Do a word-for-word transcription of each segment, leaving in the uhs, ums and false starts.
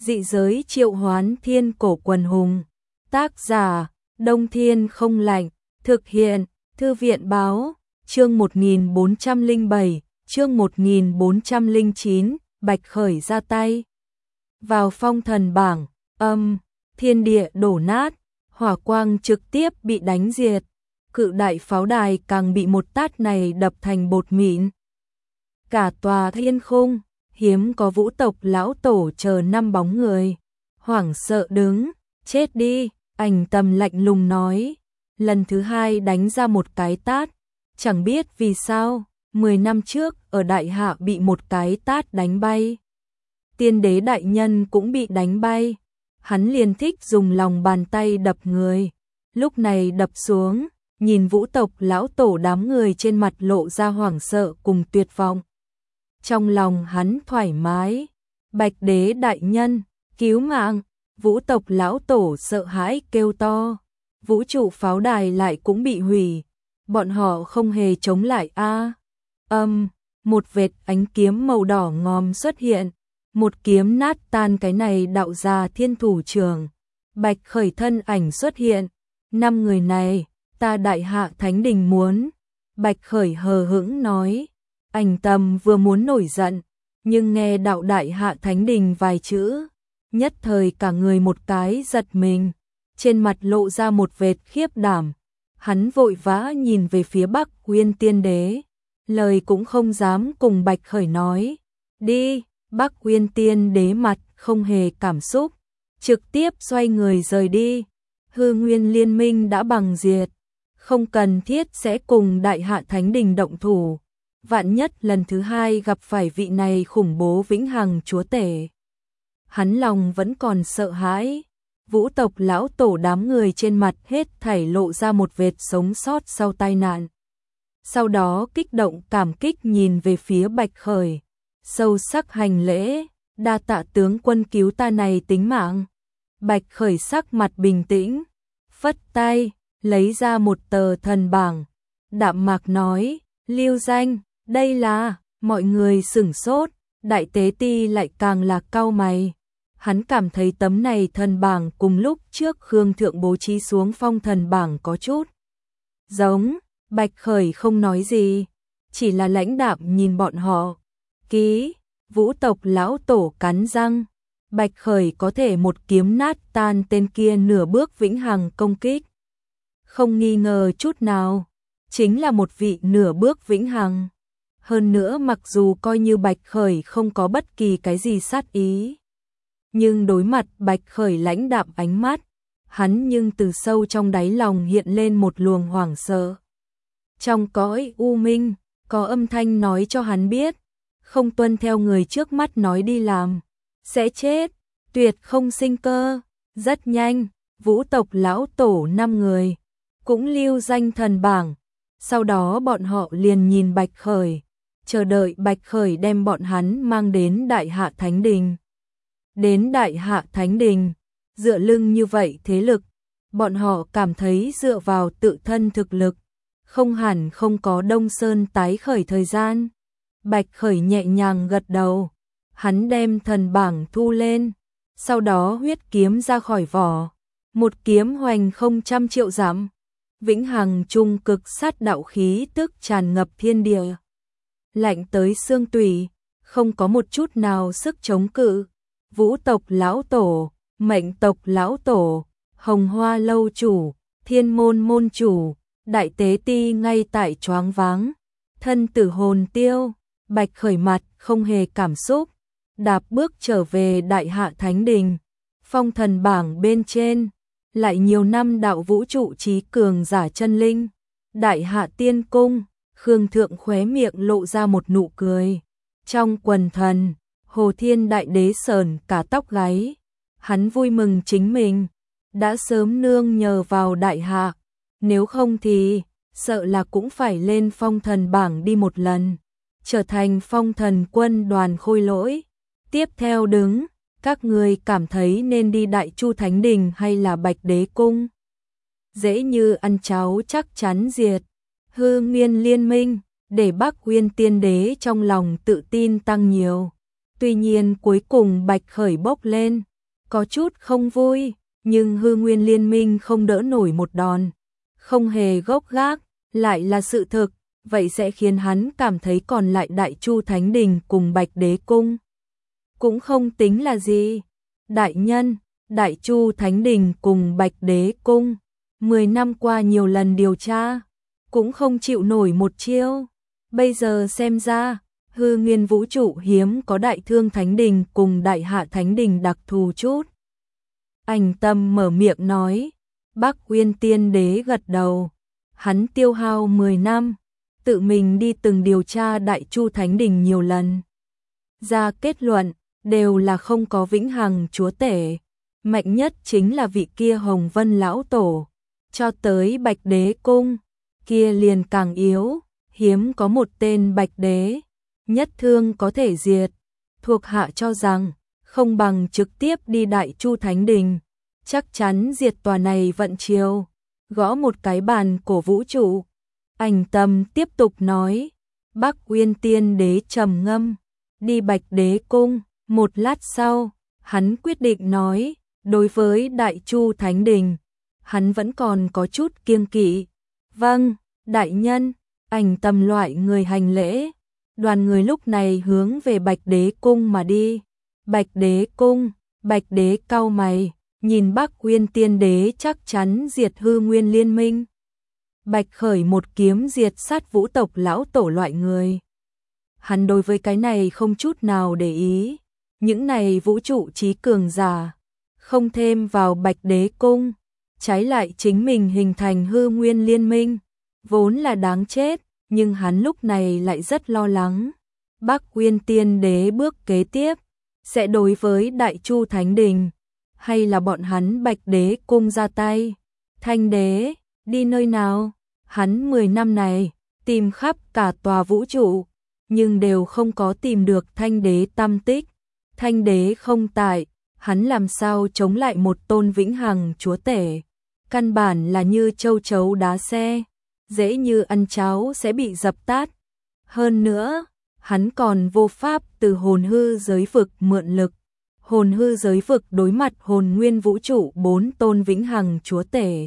Dị giới triệu hoán thiên cổ quần hùng. Tác giả, Đông Thiên không lạnh. Thực hiện, Thư viện báo, chương một nghìn bốn trăm lẻ bảy, chương một nghìn bốn trăm lẻ chín, Bạch Khởi ra tay. Vào phong thần bảng, âm, thiên địa đổ nát, hỏa quang trực tiếp bị đánh diệt. Cự đại pháo đài càng bị một tát này đập thành bột mịn. Cả tòa thiên khung, hiếm có vũ tộc lão tổ chờ năm bóng người. Hoảng sợ đứng, chết đi, Ảnh Tầm lạnh lùng nói. Lần thứ hai đánh ra một cái tát, chẳng biết vì sao, mười năm trước ở Đại Hạ bị một cái tát đánh bay. Tiên đế đại nhân cũng bị đánh bay, hắn liền thích dùng lòng bàn tay đập người. Lúc này đập xuống, nhìn vũ tộc lão tổ đám người trên mặt lộ ra hoảng sợ cùng tuyệt vọng. Trong lòng hắn thoải mái, Bạch đế đại nhân, cứu mạng, vũ tộc lão tổ sợ hãi kêu to. Vũ trụ pháo đài lại cũng bị hủy, bọn họ không hề chống lại a. Âm, một vệt ánh kiếm màu đỏ ngòm xuất hiện, một kiếm nát tan cái này đạo gia thiên thủ trường. Bạch Khởi thân ảnh xuất hiện, năm người này, ta Đại Hạ Thánh Đình muốn. Bạch Khởi hờ hững nói, Ảnh Tầm vừa muốn nổi giận, nhưng nghe đạo Đại Hạ Thánh Đình vài chữ, nhất thời cả người một cái giật mình. Trên mặt lộ ra một vệt khiếp đảm, hắn vội vã nhìn về phía Bắc Uyên Tiên Đế, lời cũng không dám cùng Bạch Khởi nói. Đi, Bắc Uyên Tiên Đế mặt không hề cảm xúc, trực tiếp xoay người rời đi. Hư Nguyên liên minh đã bằng diệt, không cần thiết sẽ cùng Đại Hạ Thánh Đình động thủ. Vạn nhất lần thứ hai gặp phải vị này khủng bố vĩnh hằng chúa tể, hắn lòng vẫn còn sợ hãi. Vũ tộc lão tổ đám người trên mặt hết thảy lộ ra một vệt sống sót sau tai nạn. Sau đó kích động cảm kích nhìn về phía Bạch Khởi, sâu sắc hành lễ, đa tạ tướng quân cứu ta này tính mạng. Bạch Khởi sắc mặt bình tĩnh, phất tay, lấy ra một tờ thần bảng, đạm mạc nói, lưu danh, đây là, mọi người sửng sốt, đại tế ti lại càng là cau mày. Hắn cảm thấy tấm này thần bảng cùng lúc trước Khương Thượng bố trí xuống phong thần bảng có chút giống. Bạch Khởi không nói gì, chỉ là lãnh đạm nhìn bọn họ. Ký, vũ tộc lão tổ cắn răng, Bạch Khởi có thể một kiếm nát tan tên kia nửa bước vĩnh hằng công kích. Không nghi ngờ chút nào, chính là một vị nửa bước vĩnh hằng. Hơn nữa mặc dù coi như Bạch Khởi không có bất kỳ cái gì sát ý, nhưng đối mặt Bạch Khởi lãnh đạm ánh mắt, hắn nhưng từ sâu trong đáy lòng hiện lên một luồng hoảng sợ. Trong cõi u minh, có âm thanh nói cho hắn biết, không tuân theo người trước mắt nói đi làm, sẽ chết, tuyệt không sinh cơ. Rất nhanh, vũ tộc lão tổ năm người, cũng lưu danh thần bảng, sau đó bọn họ liền nhìn Bạch Khởi, chờ đợi Bạch Khởi đem bọn hắn mang đến Đại Hạ Thánh Đình. Đến Đại Hạ Thánh Đình, dựa lưng như vậy thế lực, bọn họ cảm thấy dựa vào tự thân thực lực, không hẳn không có Đông Sơn tái khởi thời gian. Bạch Khởi nhẹ nhàng gật đầu, hắn đem thần bảng thu lên, sau đó huyết kiếm ra khỏi vỏ, một kiếm hoành không trăm triệu dặm, vĩnh hằng trung cực sát đạo khí tức tràn ngập thiên địa, lạnh tới xương tủy, không có một chút nào sức chống cự. Vũ tộc lão tổ, mệnh tộc lão tổ, hồng hoa lâu chủ, thiên môn môn chủ, đại tế ti ngay tại choáng váng, thân tử hồn tiêu. Bạch Khởi mặt không hề cảm xúc, đạp bước trở về Đại Hạ Thánh Đình. Phong thần bảng bên trên, lại nhiều năm đạo vũ trụ trí cường giả chân linh. Đại Hạ Tiên Cung, Khương Thượng khóe miệng lộ ra một nụ cười. Trong quần thần, Hồ Thiên Đại Đế sờn cả tóc gáy, hắn vui mừng chính mình đã sớm nương nhờ vào Đại Hạ, nếu không thì sợ là cũng phải lên phong thần bảng đi một lần, trở thành phong thần quân đoàn khôi lỗi. Tiếp theo đứng, các người cảm thấy nên đi Đại Chu Thánh Đình hay là Bạch Đế Cung? Dễ như ăn cháo chắc chắn diệt. Hư Nguyên liên minh, để Bắc Uyên Tiên Đế trong lòng tự tin tăng nhiều. Tuy nhiên cuối cùng Bạch Khởi bốc lên, có chút không vui, nhưng hư nguyên liên minh không đỡ nổi một đòn, không hề gốc gác, lại là sự thực, vậy sẽ khiến hắn cảm thấy còn lại Đại Chu Thánh Đình cùng Bạch Đế Cung cũng không tính là gì. Đại nhân, Đại Chu Thánh Đình cùng Bạch Đế Cung, mười năm qua nhiều lần điều tra, cũng không chịu nổi một chiêu. Bây giờ xem ra, hư nguyên vũ trụ hiếm có Đại Thương Thánh Đình cùng Đại Hạ Thánh Đình đặc thù chút. Ảnh Tâm mở miệng nói, Bắc Uyên Tiên Đế gật đầu, hắn tiêu hao mười năm, tự mình đi từng điều tra Đại Chu Thánh Đình nhiều lần. Ra kết luận, đều là không có vĩnh hằng chúa tể, mạnh nhất chính là vị kia Hồng Vân Lão Tổ, cho tới Bạch Đế Cung, kia liền càng yếu, hiếm có một tên Bạch Đế, nhất thương có thể diệt, thuộc hạ cho rằng, không bằng trực tiếp đi Đại Chu Thánh Đình, chắc chắn diệt tòa này vận chiêu, gõ một cái bàn cổ vũ trụ. Ảnh Tâm tiếp tục nói, Bắc Uyên Tiên Đế trầm ngâm, đi Bạch Đế Cung, một lát sau, hắn quyết định nói, đối với Đại Chu Thánh Đình, hắn vẫn còn có chút kiêng kỵ. Vâng, đại nhân, Ảnh Tâm loại người hành lễ, đoàn người lúc này hướng về Bạch Đế Cung mà đi. Bạch Đế Cung, Bạch Đế cau mày, nhìn Bắc Uyên Tiên Đế chắc chắn diệt hư nguyên liên minh. Bạch khởi một kiếm diệt sát vũ tộc lão tổ loại người. Hắn đối với cái này không chút nào để ý, những này vũ trụ trí cường giả, không thêm vào Bạch Đế Cung, trái lại chính mình hình thành hư nguyên liên minh, vốn là đáng chết, nhưng hắn lúc này lại rất lo lắng. Bắc Uyên Tiên Đế bước kế tiếp, sẽ đối với Đại Chu Thánh Đình, hay là bọn hắn Bạch Đế Cung ra tay. Thanh Đế, đi nơi nào? Hắn mười năm này, tìm khắp cả tòa vũ trụ, nhưng đều không có tìm được Thanh Đế tăm tích. Thanh Đế không tại, hắn làm sao chống lại một tôn vĩnh hằng chúa tể. Căn bản là như châu chấu đá xe, dễ như ăn cháo sẽ bị dập tắt. Hơn nữa, hắn còn vô pháp từ hồn hư giới vực mượn lực. Hồn hư giới vực đối mặt hồn nguyên vũ trụ bốn tôn vĩnh hằng chúa tể.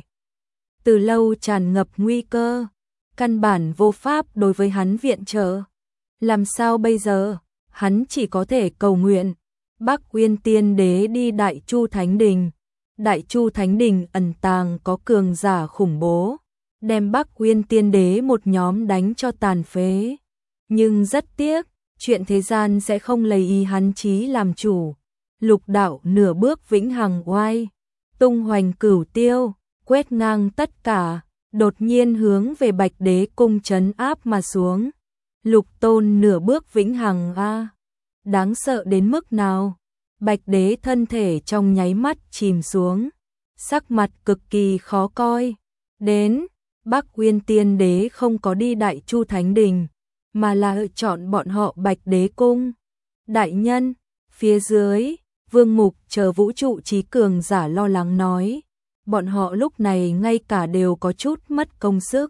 Từ lâu tràn ngập nguy cơ, căn bản vô pháp đối với hắn viện trợ. Làm sao bây giờ? Hắn chỉ có thể cầu nguyện. Bắc Uyên Tiên Đế đi Đại Chu Thánh Đình. Đại Chu Thánh Đình ẩn tàng có cường giả khủng bố, đem Bắc Uyên Tiên Đế một nhóm đánh cho tàn phế. Nhưng rất tiếc, chuyện thế gian sẽ không lấy ý hắn chí làm chủ. Lục đạo nửa bước vĩnh hằng oai, tung hoành cửu tiêu, quét ngang tất cả, đột nhiên hướng về Bạch Đế Cung trấn áp mà xuống. Lục tôn nửa bước vĩnh hằng a, đáng sợ đến mức nào? Bạch Đế thân thể trong nháy mắt chìm xuống, sắc mặt cực kỳ khó coi. Đến, Bắc Uyên Tiên Đế không có đi Đại Chu Thánh Đình, mà là lựa chọn bọn họ Bạch Đế Cung. Đại nhân, phía dưới, Vương Mục chờ vũ trụ trí cường giả lo lắng nói, bọn họ lúc này ngay cả đều có chút mất công sức.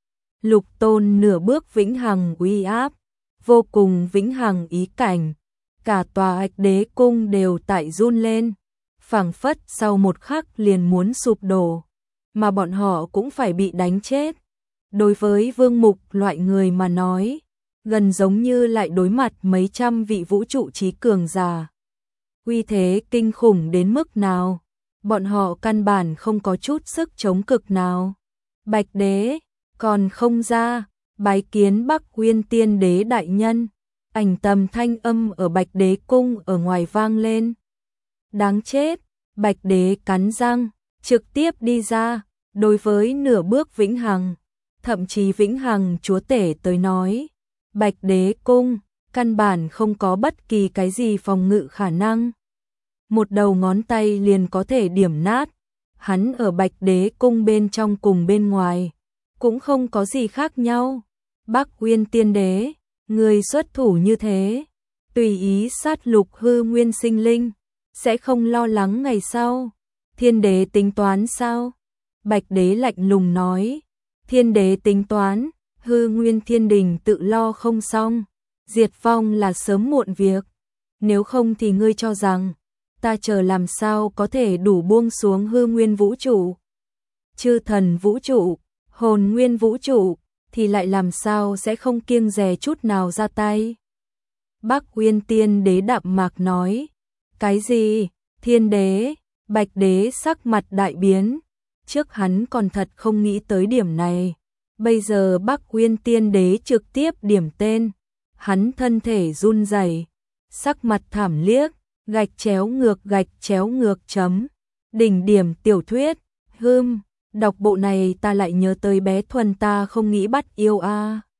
Lục tôn nửa bước vĩnh hằng uy áp, vô cùng vĩnh hằng ý cảnh, cả tòa Bạch Đế Cung đều tại run lên, phảng phất sau một khắc liền muốn sụp đổ, mà bọn họ cũng phải bị đánh chết. Đối với Vương Mục loại người mà nói, gần giống như lại đối mặt mấy trăm vị vũ trụ trí cường giả. Uy thế kinh khủng đến mức nào, bọn họ căn bản không có chút sức chống cực nào. Bạch Đế, còn không ra, bái kiến Bắc Uyên Tiên Đế đại nhân. Ảnh Tâm thanh âm ở Bạch Đế Cung ở ngoài vang lên. Đáng chết, Bạch Đế cắn răng, trực tiếp đi ra, đối với nửa bước vĩnh hằng, thậm chí vĩnh hằng chúa tể tới nói, Bạch Đế Cung, căn bản không có bất kỳ cái gì phòng ngự khả năng. Một đầu ngón tay liền có thể điểm nát, hắn ở Bạch Đế Cung bên trong cùng bên ngoài, cũng không có gì khác nhau. Bắc Uyên Tiên Đế, người xuất thủ như thế, tùy ý sát lục hư nguyên sinh linh, sẽ không lo lắng ngày sau. Thiên Đế tính toán sao? Bạch Đế lạnh lùng nói, Thiên Đế tính toán, hư nguyên thiên đình tự lo không xong, diệt vong là sớm muộn việc, nếu không thì ngươi cho rằng ta chờ làm sao có thể đủ buông xuống hư nguyên vũ trụ, chư thần vũ trụ, hồn nguyên vũ trụ, thì lại làm sao sẽ không kiêng dè chút nào ra tay. Bắc Uyên Tiên Đế đạm mạc nói, cái gì? Thiên đế, Bạch đế sắc mặt đại biến, trước hắn còn thật không nghĩ tới điểm này. Bây giờ Bắc Uyên Tiên Đế trực tiếp điểm tên, hắn thân thể run rẩy, sắc mặt thảm liếc, gạch chéo ngược gạch chéo ngược chấm. Đỉnh điểm tiểu thuyết, hưm, đọc bộ này ta lại nhớ tới bé Thuần ta không nghĩ bắt yêu a.